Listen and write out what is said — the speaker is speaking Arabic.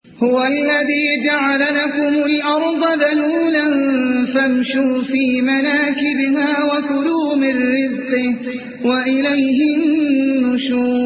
هو الذي جعل لكم الأرض ذلولا فامشوا في مناكبها وكلوا من رزقه وإليه النشور.